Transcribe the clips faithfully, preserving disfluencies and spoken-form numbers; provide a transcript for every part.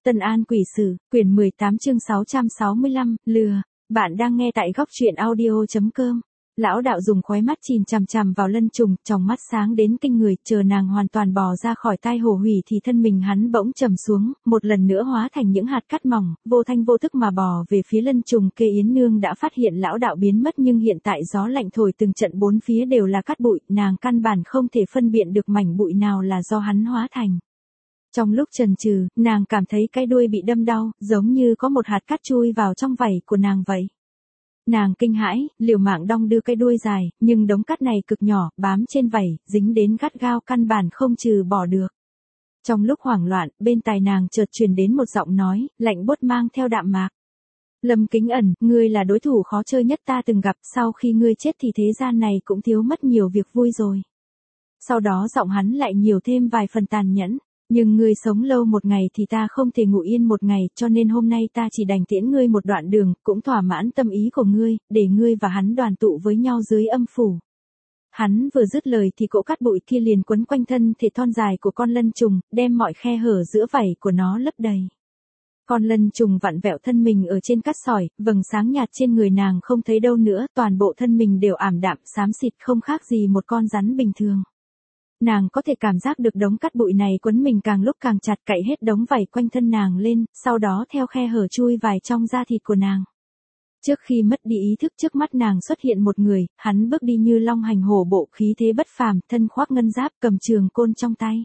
Tân An Quỷ Sử, quyển mười tám chương sáu trăm sáu mươi lăm, lừa. Bạn đang nghe tại góc truyện audio chấm com. Lão đạo dùng khóe mắt chìm chằm chằm vào Lân Trùng, trong mắt sáng đến kinh người, chờ nàng hoàn toàn bò ra khỏi tai hồ hủy thì thân mình hắn bỗng trầm xuống, một lần nữa hóa thành những hạt cát mỏng, vô thanh vô thức mà bò về phía Lân Trùng. Kê Yến Nương đã phát hiện lão đạo biến mất, nhưng hiện tại gió lạnh thổi từng trận, bốn phía đều là cát bụi, nàng căn bản không thể phân biệt được mảnh bụi nào là do hắn hóa thành. Trong lúc chần chừ, nàng cảm thấy cái đuôi bị đâm đau, giống như có một hạt cát chui vào trong vảy của nàng vậy. Nàng kinh hãi, liều mạng đong đưa cái đuôi dài, nhưng đống cát này cực nhỏ, bám trên vảy, dính đến gắt gao, căn bản không trừ bỏ được. Trong lúc hoảng loạn, bên tai nàng chợt truyền đến một giọng nói, lạnh buốt mang theo đạm mạc. Lâm Kính Ẩn, ngươi là đối thủ khó chơi nhất ta từng gặp, sau khi ngươi chết thì thế gian này cũng thiếu mất nhiều việc vui rồi. Sau đó giọng hắn lại nhiều thêm vài phần tàn nhẫn. Nhưng ngươi sống lâu một ngày thì ta không thể ngủ yên một ngày, cho nên hôm nay ta chỉ đành tiễn ngươi một đoạn đường, cũng thỏa mãn tâm ý của ngươi, để ngươi và hắn đoàn tụ với nhau dưới âm phủ. Hắn vừa dứt lời thì cỗ cát bụi kia liền quấn quanh thân thể thon dài của con Lân Trùng, đem mọi khe hở giữa vảy của nó lấp đầy. Con Lân Trùng vặn vẹo thân mình ở trên cát sỏi, vầng sáng nhạt trên người nàng không thấy đâu nữa, toàn bộ thân mình đều ảm đạm xám xịt, không khác gì một con rắn bình thường. Nàng có thể cảm giác được đống cát bụi này quấn mình càng lúc càng chặt, cậy hết đống vảy quanh thân nàng lên, sau đó theo khe hở chui vào trong da thịt của nàng. Trước khi mất đi ý thức, trước mắt nàng xuất hiện một người, hắn bước đi như long hành hổ bộ, khí thế bất phàm, thân khoác ngân giáp, cầm trường côn trong tay.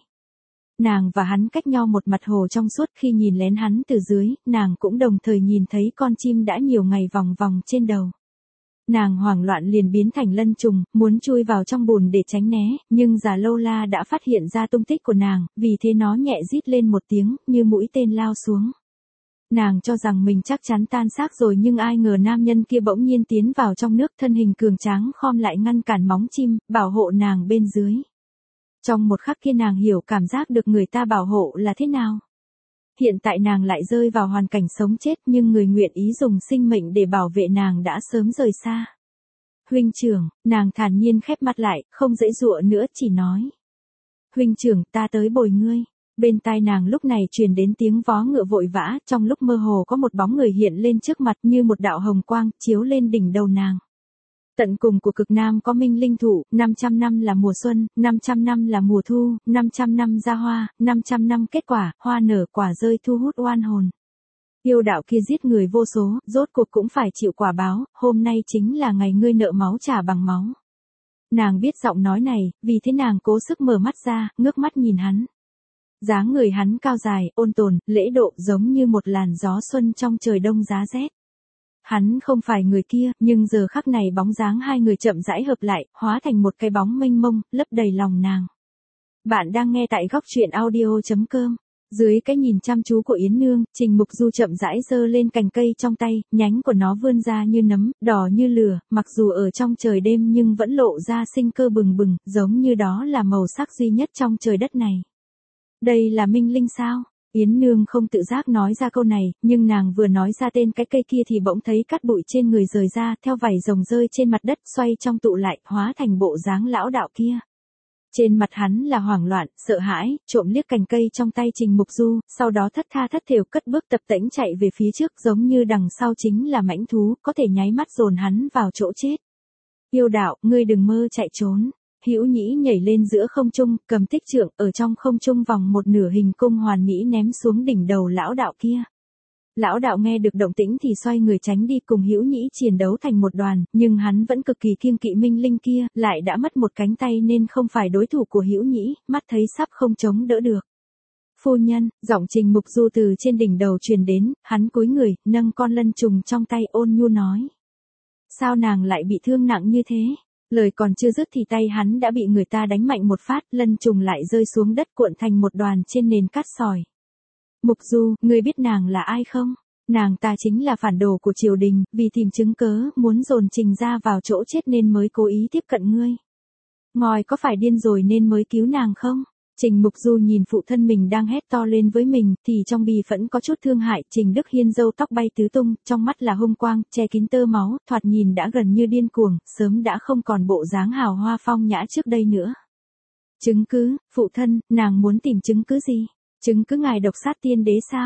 Nàng và hắn cách nhau một mặt hồ trong suốt, khi nhìn lén hắn từ dưới, nàng cũng đồng thời nhìn thấy con chim đã nhiều ngày vòng vòng trên đầu. Nàng hoảng loạn liền biến thành Lân Trùng, muốn chui vào trong bùn để tránh né, nhưng Già Lâu La đã phát hiện ra tung tích của nàng, vì thế nó nhẹ rít lên một tiếng, như mũi tên lao xuống. Nàng cho rằng mình chắc chắn tan xác rồi, nhưng ai ngờ nam nhân kia bỗng nhiên tiến vào trong nước, thân hình cường tráng khom lại ngăn cản móng chim, bảo hộ nàng bên dưới. Trong một khắc kia nàng hiểu cảm giác được người ta bảo hộ là thế nào. Hiện tại nàng lại rơi vào hoàn cảnh sống chết, nhưng người nguyện ý dùng sinh mệnh để bảo vệ nàng đã sớm rời xa. Huynh trưởng, nàng thản nhiên khép mắt lại, không giãy giụa nữa, chỉ nói. Huynh trưởng, ta tới bồi ngươi. Bên tai nàng lúc này truyền đến tiếng vó ngựa vội vã, trong lúc mơ hồ có một bóng người hiện lên trước mặt như một đạo hồng quang, chiếu lên đỉnh đầu nàng. Tận cùng của cực Nam có Minh Linh Thụ, năm trăm năm là mùa xuân, năm trăm năm là mùa thu, năm trăm năm ra hoa, năm trăm năm kết quả, hoa nở quả rơi thu hút oan hồn. Yêu đạo kia giết người vô số, rốt cuộc cũng phải chịu quả báo, hôm nay chính là ngày ngươi nợ máu trả bằng máu. Nàng biết giọng nói này, vì thế nàng cố sức mở mắt ra, ngước mắt nhìn hắn. Dáng người hắn cao dài, ôn tồn, lễ độ, giống như một làn gió xuân trong trời đông giá rét. Hắn không phải người kia, nhưng giờ khắc này bóng dáng hai người chậm rãi hợp lại, hóa thành một cái bóng mênh mông, lấp đầy lòng nàng. Bạn đang nghe tại góc truyện audio chấm com. Dưới cái nhìn chăm chú của Yến Nương, Trình Mục Du chậm rãi giơ lên cành cây trong tay, nhánh của nó vươn ra như nấm, đỏ như lửa, mặc dù ở trong trời đêm nhưng vẫn lộ ra sinh cơ bừng bừng, giống như đó là màu sắc duy nhất trong trời đất này. Đây là Minh Linh sao? Yến Nương không tự giác nói ra câu này, nhưng nàng vừa nói ra tên cái cây kia thì bỗng thấy cát bụi trên người rời ra, theo vảy rồng rơi trên mặt đất, xoay trong tụ lại, hóa thành bộ dáng lão đạo kia. Trên mặt hắn là hoảng loạn, sợ hãi, trộm liếc cành cây trong tay Trình Mục Du, sau đó thất tha thất thểu cất bước tập tễnh chạy về phía trước, giống như đằng sau chính là mãnh thú, có thể nháy mắt dồn hắn vào chỗ chết. Yêu đạo, ngươi đừng mơ chạy trốn. Hữu Nhĩ nhảy lên giữa không trung, cầm tích trượng, ở trong không trung vòng một nửa hình cung hoàn mỹ ném xuống đỉnh đầu lão đạo kia. Lão đạo nghe được động tĩnh thì xoay người tránh đi, cùng Hữu Nhĩ chiến đấu thành một đoàn, nhưng hắn vẫn cực kỳ kiêng kỵ Minh Linh kia, lại đã mất một cánh tay nên không phải đối thủ của Hữu Nhĩ, mắt thấy sắp không chống đỡ được. Phu nhân, giọng Trình Mục Du từ trên đỉnh đầu truyền đến, hắn cúi người, nâng con Lân Trùng trong tay, ôn nhu nói. Sao nàng lại bị thương nặng như thế? Lời còn chưa dứt thì tay hắn đã bị người ta đánh mạnh một phát, Lân Trùng lại rơi xuống đất cuộn thành một đoàn trên nền cát sỏi. Mục Du, ngươi biết nàng là ai không? Nàng ta chính là phản đồ của triều đình, vì tìm chứng cớ, muốn dồn Trình gia vào chỗ chết nên mới cố ý tiếp cận ngươi. Ngòi có phải điên rồi nên mới cứu nàng không? Trình Mục Du nhìn phụ thân mình đang hét to lên với mình, thì trong bì phẫn có chút thương hại. Trình Đức Hiên râu tóc bay tứ tung, trong mắt là hung quang, che kín tơ máu, thoạt nhìn đã gần như điên cuồng, sớm đã không còn bộ dáng hào hoa phong nhã trước đây nữa. Chứng cứ, phụ thân, nàng muốn tìm chứng cứ gì? Chứng cứ ngài độc sát tiên đế sao?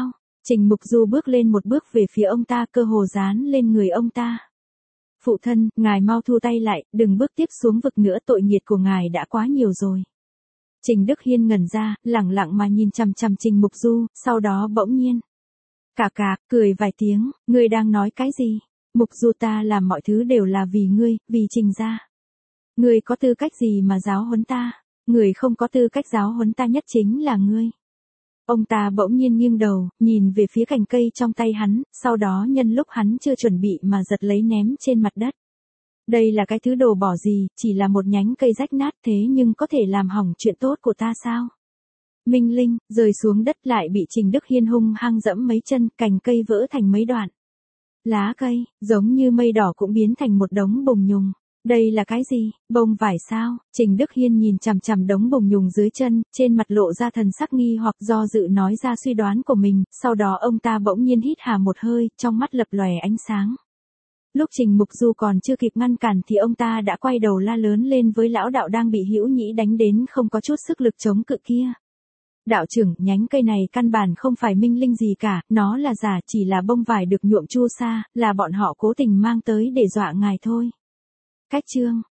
Trình Mục Du bước lên một bước về phía ông ta, cơ hồ dán lên người ông ta. Phụ thân, ngài mau thu tay lại, đừng bước tiếp xuống vực nữa, tội nghiệt của ngài đã quá nhiều rồi. Trình Đức Hiên ngẩn ra, lẳng lặng mà nhìn chằm chằm Trình Mục Du, sau đó bỗng nhiên. Cà cà, cười vài tiếng, ngươi đang nói cái gì? Mục Du, ta làm mọi thứ đều là vì ngươi, vì Trình gia. Ngươi có tư cách gì mà giáo huấn ta? Người không có tư cách giáo huấn ta nhất chính là ngươi. Ông ta bỗng nhiên nghiêng đầu, nhìn về phía cành cây trong tay hắn, sau đó nhân lúc hắn chưa chuẩn bị mà giật lấy ném trên mặt đất. Đây là cái thứ đồ bỏ gì, chỉ là một nhánh cây rách nát thế nhưng có thể làm hỏng chuyện tốt của ta sao? Minh Linh, rơi xuống đất lại bị Trình Đức Hiên hung hăng dẫm mấy chân, cành cây vỡ thành mấy đoạn. Lá cây, giống như mây đỏ cũng biến thành một đống bùn nhùng. Đây là cái gì, bông vải sao? Trình Đức Hiên nhìn chằm chằm đống bùn nhùng dưới chân, trên mặt lộ ra thần sắc nghi hoặc do dự nói ra suy đoán của mình, sau đó ông ta bỗng nhiên hít hà một hơi, trong mắt lập lòe ánh sáng. Lúc Trình Mục Du còn chưa kịp ngăn cản thì ông ta đã quay đầu la lớn lên với lão đạo đang bị Hữu Nhĩ đánh đến không có chút sức lực chống cự kia. Đạo trưởng, nhánh cây này căn bản không phải minh linh gì cả, nó là giả, chỉ là bông vải được nhuộm chu sa, là bọn họ cố tình mang tới để dọa ngài thôi. Cách chương